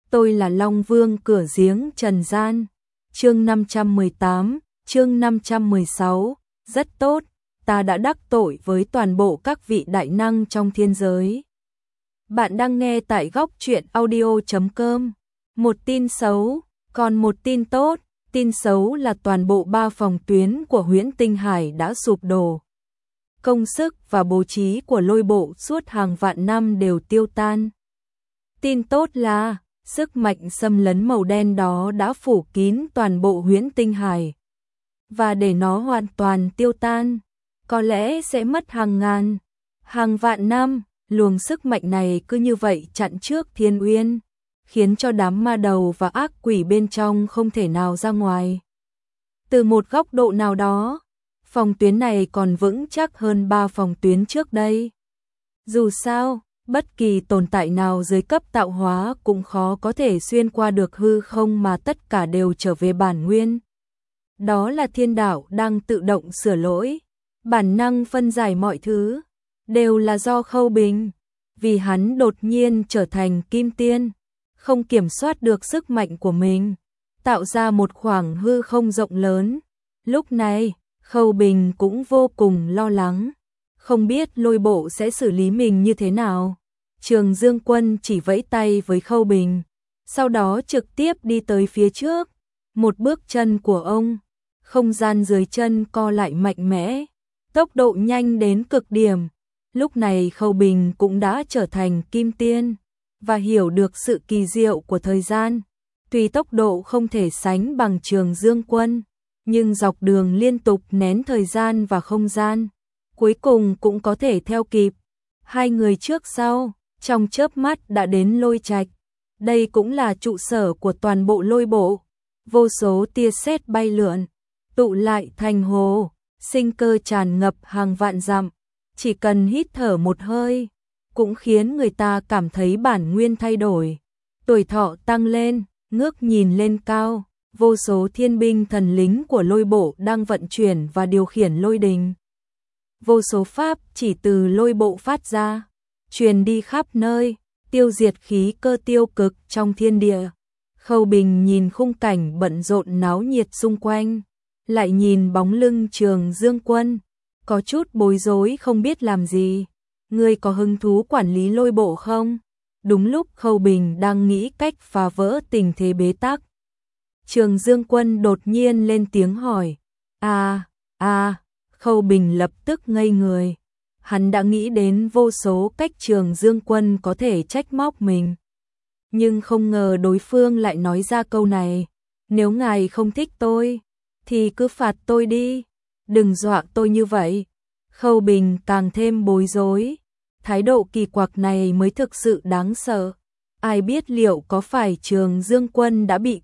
tôi là Long Vương cửa giếng trần gian. Chương 518, chương 516, rất tốt, ta đã đắc tội với toàn bộ các vị đại năng trong thiên giới. Bạn đang nghe tại góc truyện audio.com. Một tin xấu, còn một tin tốt. Tin xấu là toàn bộ 3 phòng tuyến của Huyễn Tinh Hải đã sụp đổ. Công sức và bố trí của Lôi Bộ suốt hàng vạn năm đều tiêu tan. Tin tốt là sức mạnh xâm lấn màu đen đó đã phủ kín toàn bộ Huyễn Tinh Hải. Và để nó hoàn toàn tiêu tan, có lẽ sẽ mất hàng ngàn, hàng vạn năm. Luồng sức mạnh này cứ như vậy chặn trước Thiên Uyên, khiến cho đám ma đầu và ác quỷ bên trong không thể nào ra ngoài. Từ một góc độ nào đó, phòng tuyến này còn vững chắc hơn 3 phòng tuyến trước đây. Dù sao, bất kỳ tồn tại nào dưới cấp tạo hóa cũng khó có thể xuyên qua được hư không mà tất cả đều trở về bản nguyên. Đó là thiên đạo đang tự động sửa lỗi, bản năng phân giải mọi thứ, đều là do Khâu Bình. Vì hắn đột nhiên trở thành kim tiên, không kiểm soát được sức mạnh của mình, tạo ra một khoảng hư không rộng lớn. Lúc này, Khâu Bình cũng vô cùng lo lắng, không biết Lôi Bộ sẽ xử lý mình như thế nào. Trường Dương Quân chỉ vẫy tay với Khâu Bình, sau đó trực tiếp đi tới phía trước. Một bước chân của ông, không gian dưới chân co lại mạnh mẽ, tốc độ nhanh đến cực điểm. Lúc này Khâu Bình cũng đã trở thành kim tiên và hiểu được sự kỳ diệu của thời gian. Tuy tốc độ không thể sánh bằng Trường Dương Quân, nhưng dọc đường liên tục nén thời gian và không gian, cuối cùng cũng có thể theo kịp. Hai người trước sau, trong chớp mắt đã đến Lôi Trạch. Đây cũng là trụ sở của toàn bộ Lôi Bộ. Vô số tia sét bay lượn, tụ lại thành hồ, sinh cơ tràn ngập hàng vạn dặm. Chỉ cần hít thở một hơi, cũng khiến người ta cảm thấy bản nguyên thay đổi, tuổi thọ tăng lên. Ngước nhìn lên cao, vô số thiên binh thần lính của Lôi Bộ đang vận chuyển và điều khiển lôi đình. Vô số pháp chỉ từ Lôi Bộ phát ra, truyền đi khắp nơi, tiêu diệt khí cơ tiêu cực trong thiên địa. Khâu Bình nhìn khung cảnh bận rộn náo nhiệt xung quanh, lại nhìn bóng lưng Trường Dương Quân, có chút bối rối không biết làm gì. Ngươi có hứng thú quản lý Lôi Bộ không? Đúng lúc Khâu Bình đang nghĩ cách phá vỡ tình thế bế tắc, Trường Dương Quân đột nhiên lên tiếng hỏi. Khâu Bình lập tức ngây người. Hắn đã nghĩ đến vô số cách Trường Dương Quân có thể trách móc mình, nhưng không ngờ đối phương lại nói ra câu này. Nếu ngài không thích tôi, thì cứ phạt tôi đi, đừng dọa tôi như vậy. Khâu Bình càng thêm bối rối. Thái độ kỳ quặc này mới thực sự đáng sợ. Ai biết liệu có phải Trường Dương Quân đã bị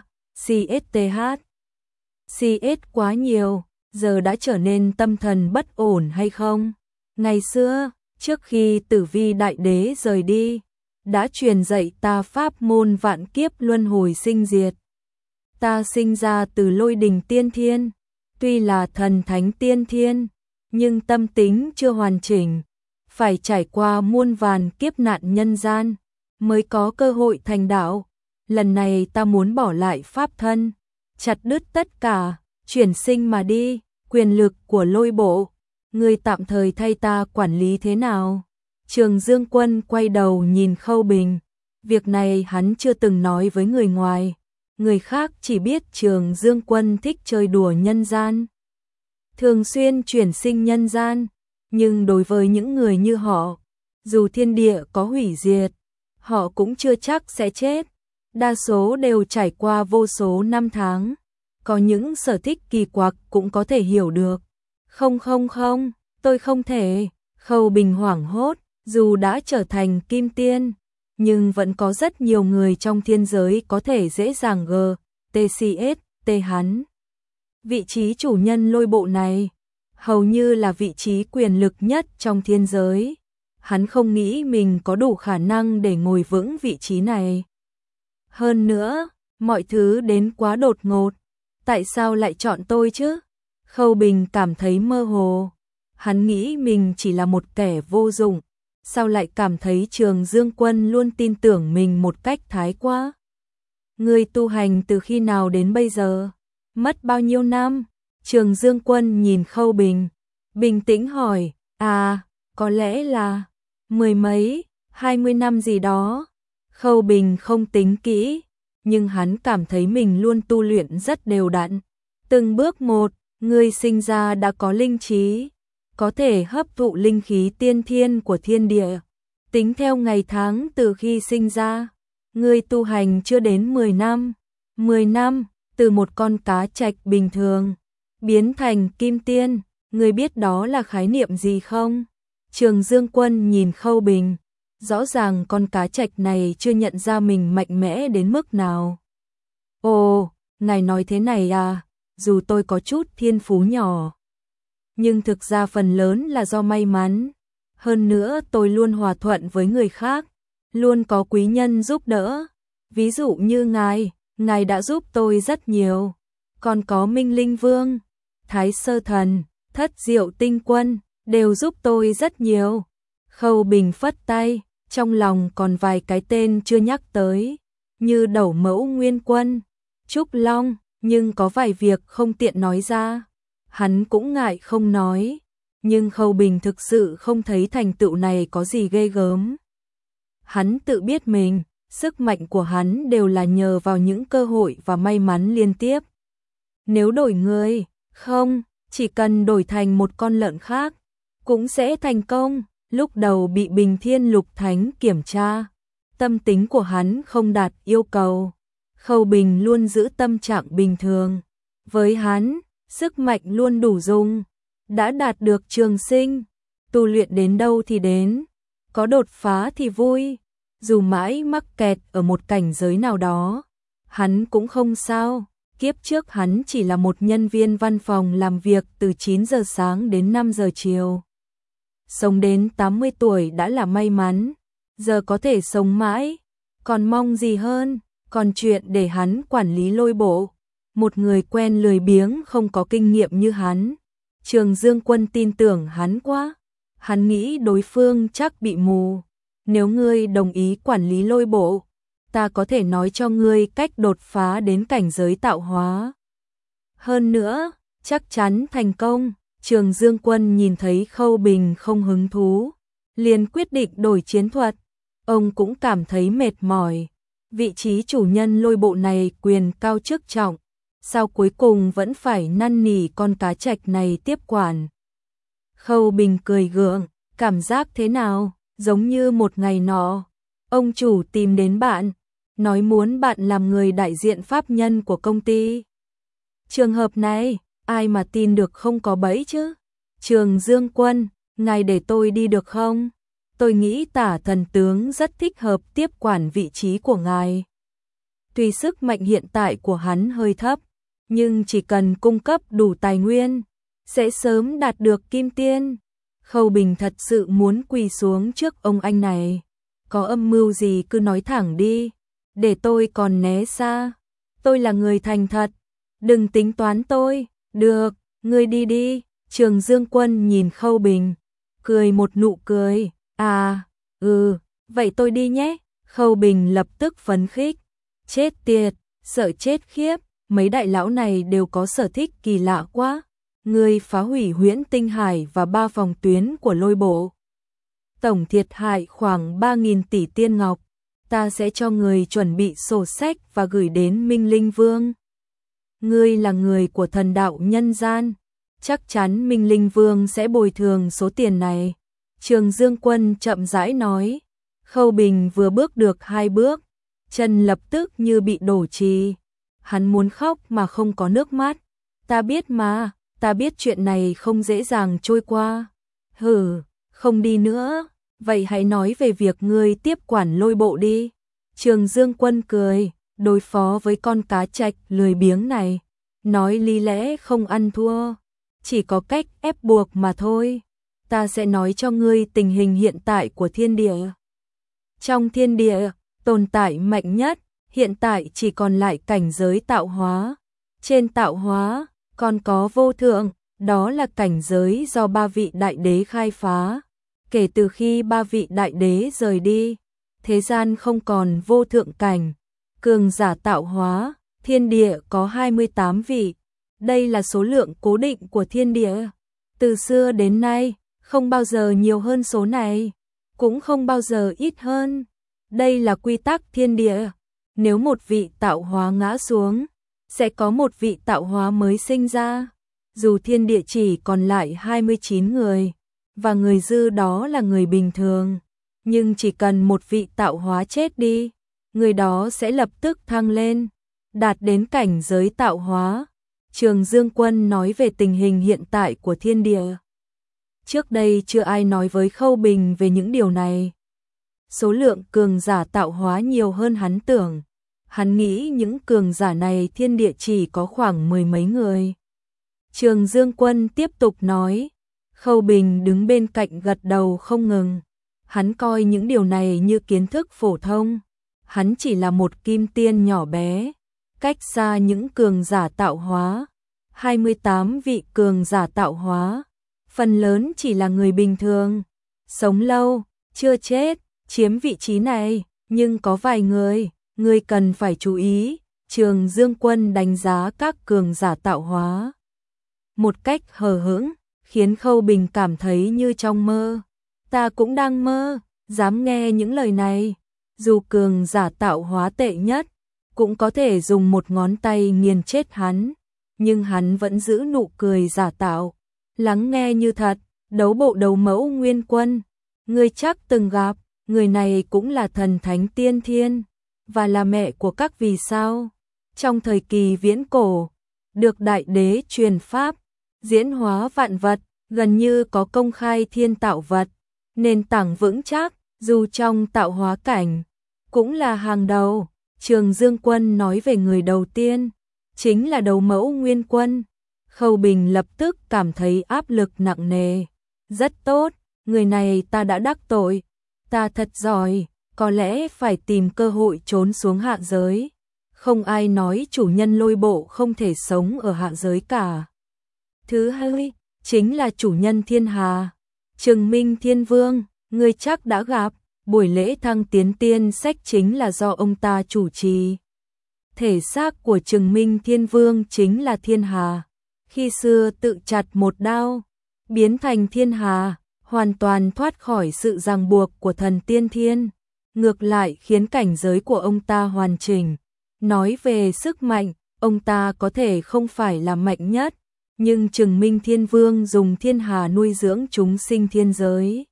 CS quá nhiều, giờ đã trở nên tâm thần bất ổn hay không? Ngày xưa, trước khi Tử Vi Đại Đế rời đi, đã truyền dạy ta pháp môn vạn kiếp luân hồi sinh diệt. Ta sinh ra từ lôi đình tiên thiên, tuy là thần thánh tiên thiên, nhưng tâm tính chưa hoàn chỉnh, phải trải qua muôn vàn kiếp nạn nhân gian mới có cơ hội thành đạo. Lần này ta muốn bỏ lại pháp thân, chặt đứt tất cả, chuyển sinh mà đi. Quyền lực của Lôi Bộ, ngươi tạm thời thay ta quản lý thế nào? Trường Dương Quân quay đầu nhìn Khâu Bình. Việc này hắn chưa từng nói với người ngoài, người khác chỉ biết Trường Dương Quân thích chơi đùa nhân gian, thường xuyên chuyển sinh nhân gian. Nhưng đối với những người như họ, dù thiên địa có hủy diệt, họ cũng chưa chắc sẽ chết. Đa số đều trải qua vô số năm tháng, có những sở thích kỳ quặc cũng có thể hiểu được. Không, tôi không thể. Khâu Bình hoảng hốt, dù đã trở thành kim tiên, nhưng vẫn có rất nhiều người trong thiên giới có thể dễ dàng GTCS hắn. Vị trí chủ nhân Lôi Bộ này hầu như là vị trí quyền lực nhất trong thiên giới. Hắn không nghĩ mình có đủ khả năng để ngồi vững vị trí này. Hơn nữa, mọi thứ đến quá đột ngột. Tại sao lại chọn tôi chứ? Khâu Bình cảm thấy mơ hồ. Hắn nghĩ mình chỉ là một kẻ vô dụng, sao lại cảm thấy Trường Dương Quân luôn tin tưởng mình một cách thái quá? Ngươi tu hành từ khi nào đến bây giờ? Mất bao nhiêu năm? Trường Dương Quân nhìn Khâu Bình, bình tĩnh hỏi, có lẽ là 10 mấy, 20 năm gì đó. Khâu Bình không tính kỹ, nhưng hắn cảm thấy mình luôn tu luyện rất đều đặn. Từng bước một, ngươi sinh ra đã có linh trí, có thể hấp thụ linh khí tiên thiên của thiên địa. Tính theo ngày tháng từ khi sinh ra, ngươi tu hành chưa đến 10 năm. 10 năm, từ một con cá trạch bình thường, biến thành kim tiên, ngươi biết đó là khái niệm gì không? Trường Dương Quân nhìn Khâu Bình, rõ ràng con cá trạch này chưa nhận ra mình mạnh mẽ đến mức nào. Ồ, ngài nói thế này à, dù tôi có chút thiên phú nhỏ, nhưng thực ra phần lớn là do may mắn. Hơn nữa tôi luôn hòa thuận với người khác, luôn có quý nhân giúp đỡ. Ví dụ như ngài đã giúp tôi rất nhiều. Còn có Minh Linh Vương, Thái Sơ Thần, Thất Diệu Tinh Quân, đều giúp tôi rất nhiều. Khâu Bình phất tay, trong lòng còn vài cái tên chưa nhắc tới, như Đẩu Mẫu Nguyên Quân, Trúc Long, nhưng có vài việc không tiện nói ra. Hắn cũng ngại không nói, nhưng Khâu Bình thực sự không thấy thành tựu này có gì ghê gớm. Hắn tự biết mình, sức mạnh của hắn đều là nhờ vào những cơ hội và may mắn liên tiếp. Nếu đổi người, không, chỉ cần đổi thành một con lợn khác, cũng sẽ thành công. Lúc đầu bị Bình Thiên Lục Thánh kiểm tra, tâm tính của hắn không đạt yêu cầu. Khâu Bình luôn giữ tâm trạng bình thường. Với hắn, sức mạnh luôn đủ dùng. Đã đạt được trường sinh, tu luyện đến đâu thì đến, có đột phá thì vui. Dù mãi mắc kẹt ở một cảnh giới nào đó, hắn cũng không sao. Kiếp trước hắn chỉ là một nhân viên văn phòng làm việc từ 9 giờ sáng đến 5 giờ chiều. Sống đến 80 tuổi đã là may mắn, giờ có thể sống mãi, còn mong gì hơn. Còn chuyện để hắn quản lý Lôi Bộ, một người quen lười biếng không có kinh nghiệm như hắn, Trường Dương Quân tin tưởng hắn quá. Hắn nghĩ đối phương chắc bị mù. Nếu ngươi đồng ý quản lý Lôi Bộ, ta có thể nói cho ngươi cách đột phá đến cảnh giới tạo hóa. Hơn nữa, chắc chắn thành công. Trường Dương Quân nhìn thấy Khâu Bình không hứng thú, liền quyết định đổi chiến thuật. Ông cũng cảm thấy mệt mỏi. Vị trí chủ nhân Lôi Bộ này quyền cao chức trọng, sao cuối cùng vẫn phải năn nỉ con cá trạch này tiếp quản. Khâu Bình cười gượng, cảm giác thế nào? Giống như một ngày nọ, ông chủ tìm đến bạn, nói muốn bạn làm người đại diện pháp nhân của công ty. Trường hợp này, ai mà tin được không có bẫy chứ? Trường Dương Quân, ngài để tôi đi được không? Tôi nghĩ Tả Thần Tướng rất thích hợp tiếp quản vị trí của ngài. Tuy sức mạnh hiện tại của hắn hơi thấp, nhưng chỉ cần cung cấp đủ tài nguyên, sẽ sớm đạt được kim tiên. Khâu Bình thật sự muốn quỳ xuống trước ông anh này. Có âm mưu gì cứ nói thẳng đi, để tôi còn né xa. Tôi là người thành thật, đừng tính toán tôi. Được, ngươi đi đi. Trường Dương Quân nhìn Khâu Bình, cười một nụ cười. Vậy tôi đi nhé. Khâu Bình lập tức phấn khích. Chết tiệt, sợ chết khiếp, mấy đại lão này đều có sở thích kỳ lạ quá. Ngươi phá hủy Huyễn Tinh Hải và 3 phòng tuyến của Lôi Bộ, tổng thiệt hại khoảng 3.000 tỷ tiên ngọc. Ta sẽ cho người chuẩn bị sổ sách và gửi đến Minh Linh Vương. Ngươi là người của thần đạo nhân gian, chắc chắn Minh Linh Vương sẽ bồi thường số tiền này. Trường Dương Quân chậm rãi nói. Khâu Bình vừa bước được 2 bước, chân lập tức như bị đổ trì. Hắn muốn khóc mà không có nước mắt. Ta biết mà, ta biết chuyện này không dễ dàng trôi qua. Không đi nữa, vậy hãy nói về việc ngươi tiếp quản Lôi Bộ đi. Trường Dương Quân cười, đối phó với con cá trạch lười biếng này, nói lý lẽ không ăn thua, chỉ có cách ép buộc mà thôi. Ta sẽ nói cho ngươi tình hình hiện tại của thiên địa. Trong thiên địa, tồn tại mạnh nhất, hiện tại chỉ còn lại cảnh giới tạo hóa. Trên tạo hóa, còn có vô thượng, đó là cảnh giới do 3 vị đại đế khai phá. Kể từ khi ba vị đại đế rời đi, thế gian không còn vô thượng cảnh, cường giả tạo hóa, thiên địa có 28 vị. Đây là số lượng cố định của thiên địa. Từ xưa đến nay, không bao giờ nhiều hơn số này, cũng không bao giờ ít hơn. Đây là quy tắc thiên địa. Nếu một vị tạo hóa ngã xuống, sẽ có một vị tạo hóa mới sinh ra. Dù thiên địa chỉ còn lại 29 người, và người dư đó là người bình thường, nhưng chỉ cần một vị tạo hóa chết đi, người đó sẽ lập tức thăng lên, đạt đến cảnh giới tạo hóa. Trường Dương Quân nói về tình hình hiện tại của thiên địa. Trước đây chưa ai nói với Khâu Bình về những điều này. Số lượng cường giả tạo hóa nhiều hơn hắn tưởng. Hắn nghĩ những cường giả này thiên địa chỉ có khoảng 10 mấy người. Trường Dương Quân tiếp tục nói. Khâu Bình đứng bên cạnh gật đầu không ngừng. Hắn coi những điều này như kiến thức phổ thông. Hắn chỉ là một kim tiên nhỏ bé, cách xa những cường giả tạo hóa. 28 vị cường giả tạo hóa, phần lớn chỉ là người bình thường, sống lâu, chưa chết, chiếm vị trí này, nhưng có vài người cần phải chú ý. Trường Dương Quân đánh giá các cường giả tạo hóa một cách hờ hững, khiến Khâu Bình cảm thấy như trong mơ. Ta cũng đang mơ, dám nghe những lời này. Dù cường giả tạo hóa tệ nhất, cũng có thể dùng một ngón tay nghiền chết hắn. Nhưng hắn vẫn giữ nụ cười giả tạo, lắng nghe như thật. Đấu bộ đấu mẫu Nguyên Quân, ngươi chắc từng gặp, người này cũng là thần thánh tiên thiên, và là mẹ của các vì sao. Trong thời kỳ viễn cổ, được đại đế truyền pháp, diễn hóa vạn vật, gần như có công khai thiên tạo vật, nền tảng vững chắc, dù trong tạo hóa cảnh, cũng là hàng đầu. Trường Dương Quân nói về người đầu tiên, chính là đấu mẫu Nguyên Quân. Khâu Bình lập tức cảm thấy áp lực nặng nề. Rất tốt, người này ta đã đắc tội, ta thật giỏi, có lẽ phải tìm cơ hội trốn xuống hạ giới. Không ai nói chủ nhân Lôi Bộ không thể sống ở hạ giới cả. Thứ hai, chính là chủ nhân Thiên Hà, Trừng Minh Thiên Vương, ngươi chắc đã gặp. Buổi lễ thăng tiến tiên sách chính là do ông ta chủ trì. Thể xác của Trừng Minh Thiên Vương chính là Thiên Hà. Khi xưa tự chặt một đao, biến thành Thiên Hà, hoàn toàn thoát khỏi sự ràng buộc của thần tiên thiên. Ngược lại khiến cảnh giới của ông ta hoàn chỉnh. Nói về sức mạnh, ông ta có thể không phải là mạnh nhất, nhưng Trừng Minh Thiên Vương dùng Thiên Hà nuôi dưỡng chúng sinh thiên giới,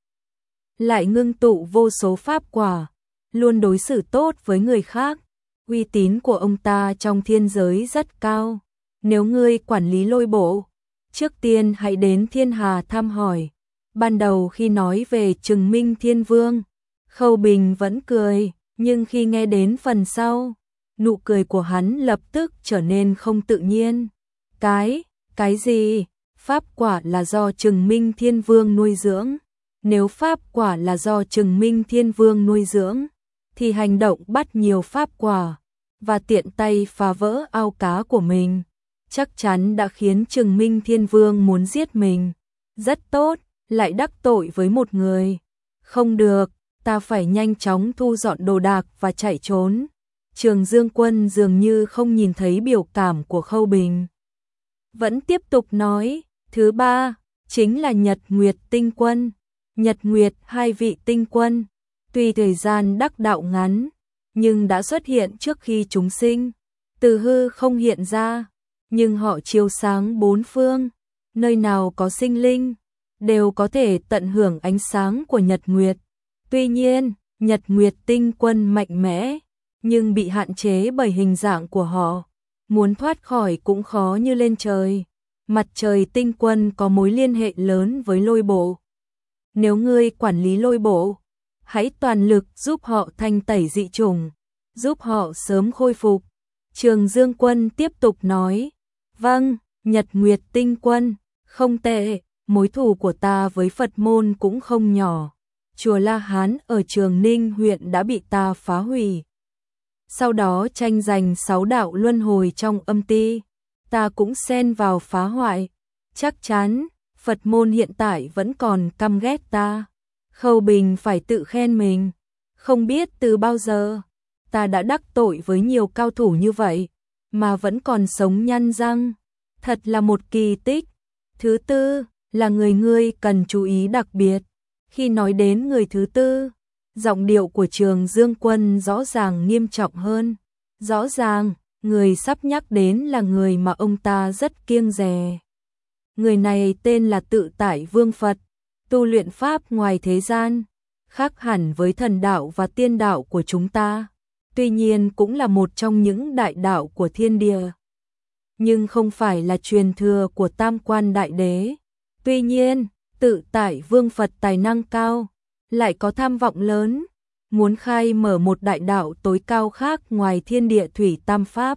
lại ngưng tụ vô số pháp quả, luôn đối xử tốt với người khác. Uy tín của ông ta trong thiên giới rất cao. Nếu ngươi quản lý Lôi Bộ, trước tiên hãy đến Thiên Hà thăm hỏi. Ban đầu khi nói về Trừng Minh Thiên Vương, Khâu Bình vẫn cười, nhưng khi nghe đến phần sau, nụ cười của hắn lập tức trở nên không tự nhiên. Cái gì? Pháp quả là do Trừng Minh Thiên Vương nuôi dưỡng. Nếu pháp quả là do Trừng Minh Thiên Vương nuôi dưỡng, thì hành động bắt nhiều pháp quả và tiện tay phá vỡ ao cá của mình, chắc chắn đã khiến Trừng Minh Thiên Vương muốn giết mình. Rất tốt, lại đắc tội với một người. Không được, ta phải nhanh chóng thu dọn đồ đạc và chạy trốn. Trường Dương Quân dường như không nhìn thấy biểu cảm của Khâu Bình, vẫn tiếp tục nói. Thứ ba, chính là Nhật Nguyệt Tinh Quân. Nhật Nguyệt, hai vị tinh quân, tuy thời gian đắc đạo ngắn, nhưng đã xuất hiện trước khi chúng sinh, từ hư không hiện ra, nhưng họ chiếu sáng bốn phương, nơi nào có sinh linh, đều có thể tận hưởng ánh sáng của Nhật Nguyệt. Tuy nhiên, Nhật Nguyệt Tinh Quân mạnh mẽ, nhưng bị hạn chế bởi hình dạng của họ, muốn thoát khỏi cũng khó như lên trời. Mặt trời Tinh Quân có mối liên hệ lớn với Lôi Bộ. Nếu ngươi quản lý Lôi Bộ, hãy toàn lực giúp họ thanh tẩy dị chủng, giúp họ sớm khôi phục. Trường Dương Quân tiếp tục nói. Vâng, Nhật Nguyệt Tinh Quân, không tệ, mối thù của ta với Phật môn cũng không nhỏ. Chùa La Hán ở Trường Ninh huyện đã bị ta phá hủy. Sau đó tranh giành 6 đạo luân hồi trong âm ti, ta cũng xen vào phá hoại. Chắc chắn Phật môn hiện tại vẫn còn căm ghét ta. Khâu Bình phải tự khen mình. Không biết từ bao giờ, ta đã đắc tội với nhiều cao thủ như vậy, mà vẫn còn sống nhăn răng. Thật là một kỳ tích. Thứ tư, là người ngươi cần chú ý đặc biệt. Khi nói đến người thứ tư, giọng điệu của Trường Dương Quân rõ ràng nghiêm trọng hơn. Rõ ràng, người sắp nhắc đến là người mà ông ta rất kiêng dè. Người này tên là Tự Tại Vương Phật, tu luyện pháp ngoài thế gian, khác hẳn với thần đạo và tiên đạo của chúng ta. Tuy nhiên cũng là một trong những đại đạo của thiên địa, nhưng không phải là truyền thừa của Tam Quan Đại Đế. Tuy nhiên, Tự Tại Vương Phật tài năng cao, lại có tham vọng lớn, muốn khai mở một đại đạo tối cao khác ngoài thiên địa thủy tam pháp.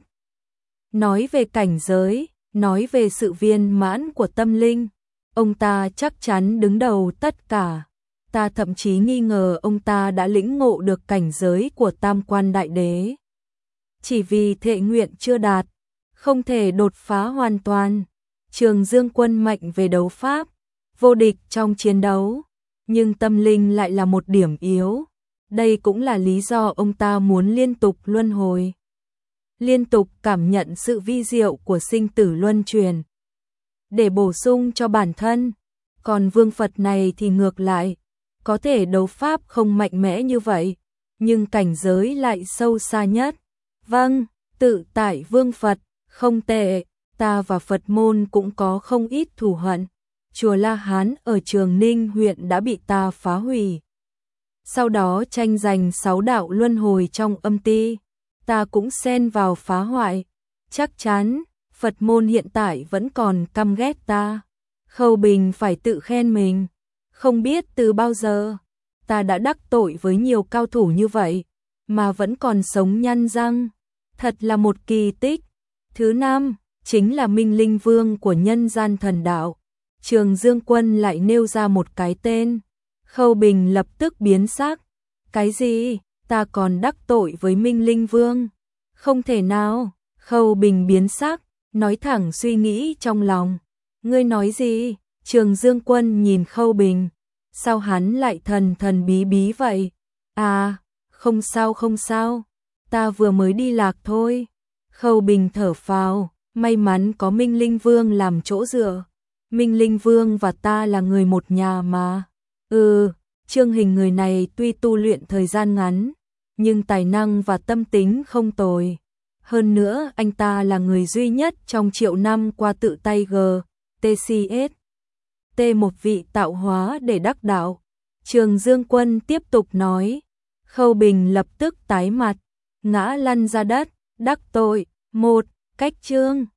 Nói về cảnh giới, nói về sự viên mãn của tâm linh, ông ta chắc chắn đứng đầu tất cả. Ta thậm chí nghi ngờ ông ta đã lĩnh ngộ được cảnh giới của Tam Quan Đại Đế. Chỉ vì thệ nguyện chưa đạt, không thể đột phá hoàn toàn. Trường Dương Quân mạnh về đấu pháp, vô địch trong chiến đấu, nhưng tâm linh lại là một điểm yếu. Đây cũng là lý do ông ta muốn liên tục luân hồi, liên tục cảm nhận sự vi diệu của sinh tử luân truyền, để bổ sung cho bản thân. Còn Vương Phật này thì ngược lại, có thể đấu pháp không mạnh mẽ như vậy, nhưng cảnh giới lại sâu xa nhất. Vâng, Tự Tại Vương Phật, không tệ, ta và Phật môn cũng có không ít thù hận. Chùa La Hán ở Trường Ninh huyện đã bị ta phá hủy. Sau đó tranh giành 6 đạo luân hồi trong âm ti, ta cũng xen vào phá hoại. Chắc chắn, Phật môn hiện tại vẫn còn căm ghét ta. Khâu Bình phải tự khen mình. Không biết từ bao giờ, ta đã đắc tội với nhiều cao thủ như vậy, mà vẫn còn sống nhăn răng. Thật là một kỳ tích. Thứ năm, chính là Minh Linh Vương của nhân gian thần đạo. Trường Dương Quân lại nêu ra một cái tên. Khâu Bình lập tức biến sắc. Cái gì? Ta còn đắc tội với Minh Linh Vương? Không thể nào. Khâu Bình biến sắc, nói thẳng suy nghĩ trong lòng. Ngươi nói gì? Trường Dương Quân nhìn Khâu Bình. Sao hắn lại thần thần bí bí vậy? À, không sao không sao. Ta vừa mới đi lạc thôi. Khâu Bình thở phào, may mắn có Minh Linh Vương làm chỗ dựa. Minh Linh Vương và ta là người một nhà mà. Trương Hình người này tuy tu luyện thời gian ngắn, nhưng tài năng và tâm tính không tồi. Hơn nữa anh ta là người duy nhất trong triệu năm qua tự tay TCS một vị tạo hóa để đắc đạo. Trường Dương Quân tiếp tục nói. Khâu Bình lập tức tái mặt, ngã lăn ra đất. Đắc tội, một, cách chương.